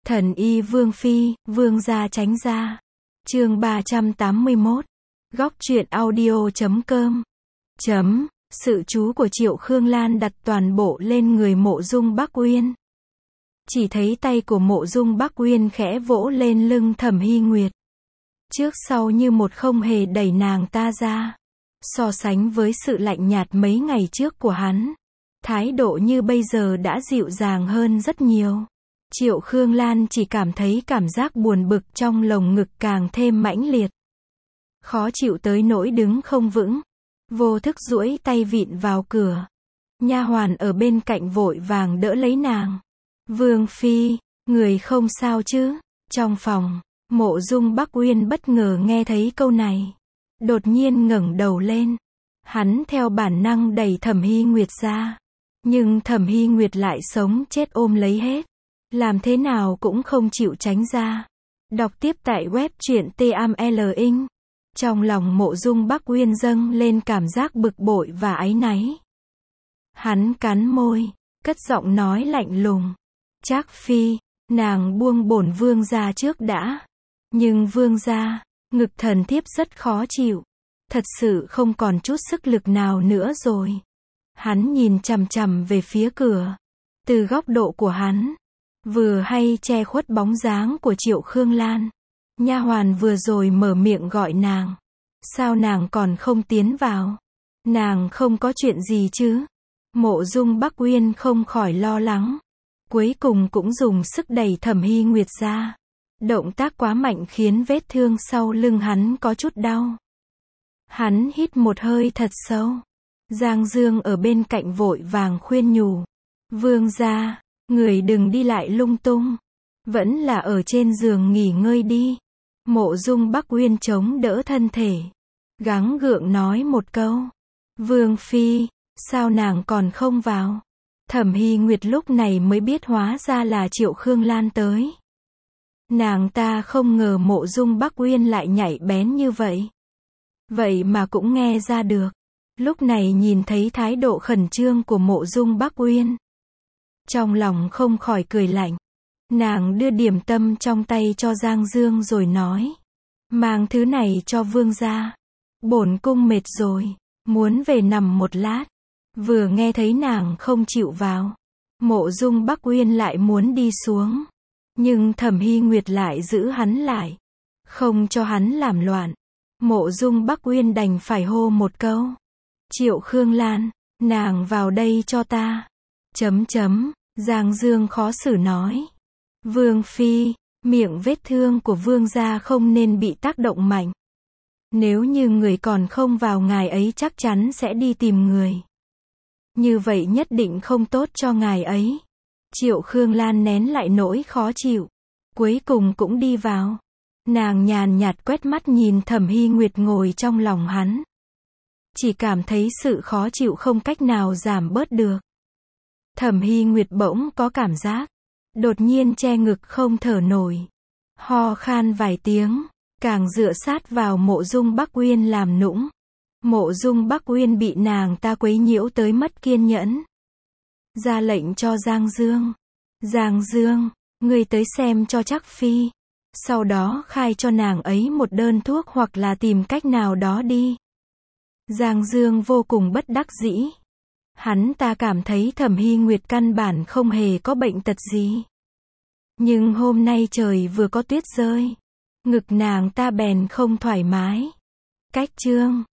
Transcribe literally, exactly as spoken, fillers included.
Thần y Vương Phi, Vương gia tránh ra. Chương ba trăm tám mươi mốt. Góc truyện audio chấm com. Chấm. Sự chú của Triệu Khương Lan đặt toàn bộ lên người Mộ Dung Bắc Uyên. Chỉ thấy tay của Mộ Dung Bắc Uyên khẽ vỗ lên lưng Thẩm Hy Nguyệt. Trước sau như một không hề đẩy nàng ta ra. So sánh với sự lạnh nhạt mấy ngày trước của hắn, thái độ như bây giờ đã dịu dàng hơn rất nhiều. Triệu Khương Lan chỉ cảm thấy cảm giác buồn bực trong lồng ngực càng thêm mãnh liệt. Khó chịu tới nỗi đứng không vững. Vô thức duỗi tay vịn vào cửa. Nha hoàn ở bên cạnh vội vàng đỡ lấy nàng. Vương Phi, người không sao chứ? Trong phòng, Mộ Dung Bắc Uyên bất ngờ nghe thấy câu này. Đột nhiên ngẩng đầu lên. Hắn theo bản năng đẩy Thẩm Hy Nguyệt ra. Nhưng Thẩm Hy Nguyệt lại sống chết ôm lấy hết. Làm thế nào cũng không chịu tránh ra. Đọc tiếp tại web truyện T A M L ing. Trong lòng Mộ Dung Bắc Uyên dâng lên cảm giác bực bội và áy náy. Hắn cắn môi, cất giọng nói lạnh lùng. Trác Phi, nàng buông bổn vương gia trước đã. Nhưng vương gia, ngực thần thiếp rất khó chịu. Thật sự không còn chút sức lực nào nữa rồi. Hắn nhìn chằm chằm về phía cửa. Từ góc độ của hắn, vừa hay che khuất bóng dáng của Triệu Khương Lan. Nha hoàn vừa rồi mở miệng gọi nàng. Sao nàng còn không tiến vào? Nàng không có chuyện gì chứ? Mộ Dung Bắc Uyên không khỏi lo lắng. Cuối cùng cũng dùng sức đẩy Thẩm Hy Nguyệt ra. Động tác quá mạnh khiến vết thương sau lưng hắn có chút đau. Hắn hít một hơi thật sâu. Giang Dương ở bên cạnh vội vàng khuyên nhủ. Vương gia, người đừng đi lại lung tung. Vẫn là ở trên giường nghỉ ngơi đi. Mộ Dung Bắc Uyên chống đỡ thân thể. Gắng gượng nói một câu. Vương Phi, sao nàng còn không vào? Thẩm Hy Nguyệt lúc này mới biết hóa ra là Triệu Khương Lan tới. Nàng ta không ngờ Mộ Dung Bắc Uyên lại nhạy bén như vậy. Vậy mà cũng nghe ra được. Lúc này nhìn thấy thái độ khẩn trương của Mộ Dung Bắc Uyên. Trong lòng không khỏi cười lạnh. Nàng đưa điểm tâm trong tay cho Giang Dương rồi nói. Mang thứ này cho vương gia. Bổn cung mệt rồi, muốn về nằm một lát. Vừa nghe thấy nàng không chịu vào. Mộ Dung Bắc Uyên lại muốn đi xuống. Nhưng Thẩm Hy Nguyệt lại giữ hắn lại. Không cho hắn làm loạn. Mộ Dung Bắc Uyên đành phải hô một câu. Triệu Khương Lan, nàng vào đây cho ta. Chấm chấm, Giang Dương khó xử nói. Vương Phi, miệng vết thương của vương gia không nên bị tác động mạnh. Nếu như người còn không vào ngài ấy chắc chắn sẽ đi tìm người. Như vậy nhất định không tốt cho ngài ấy. Triệu Khương Lan nén lại nỗi khó chịu. Cuối cùng cũng đi vào. Nàng nhàn nhạt quét mắt nhìn Thẩm Hy Nguyệt ngồi trong lòng hắn. Chỉ cảm thấy sự khó chịu không cách nào giảm bớt được. Thẩm Hy Nguyệt bỗng có cảm giác. Đột nhiên che ngực không thở nổi. Ho khan vài tiếng. Càng dựa sát vào Mộ Dung Bắc Uyên làm nũng. Mộ Dung Bắc Uyên bị nàng ta quấy nhiễu tới mất kiên nhẫn. Ra lệnh cho Giang Dương. Giang Dương, ngươi tới xem cho Trác Phi. Sau đó khai cho nàng ấy một đơn thuốc hoặc là tìm cách nào đó đi. Giang Dương vô cùng bất đắc dĩ. Hắn ta cảm thấy Thẩm Hy Nguyệt căn bản không hề có bệnh tật gì. Nhưng hôm nay trời vừa có tuyết rơi. Ngực nàng ta bèn không thoải mái. Cách chương.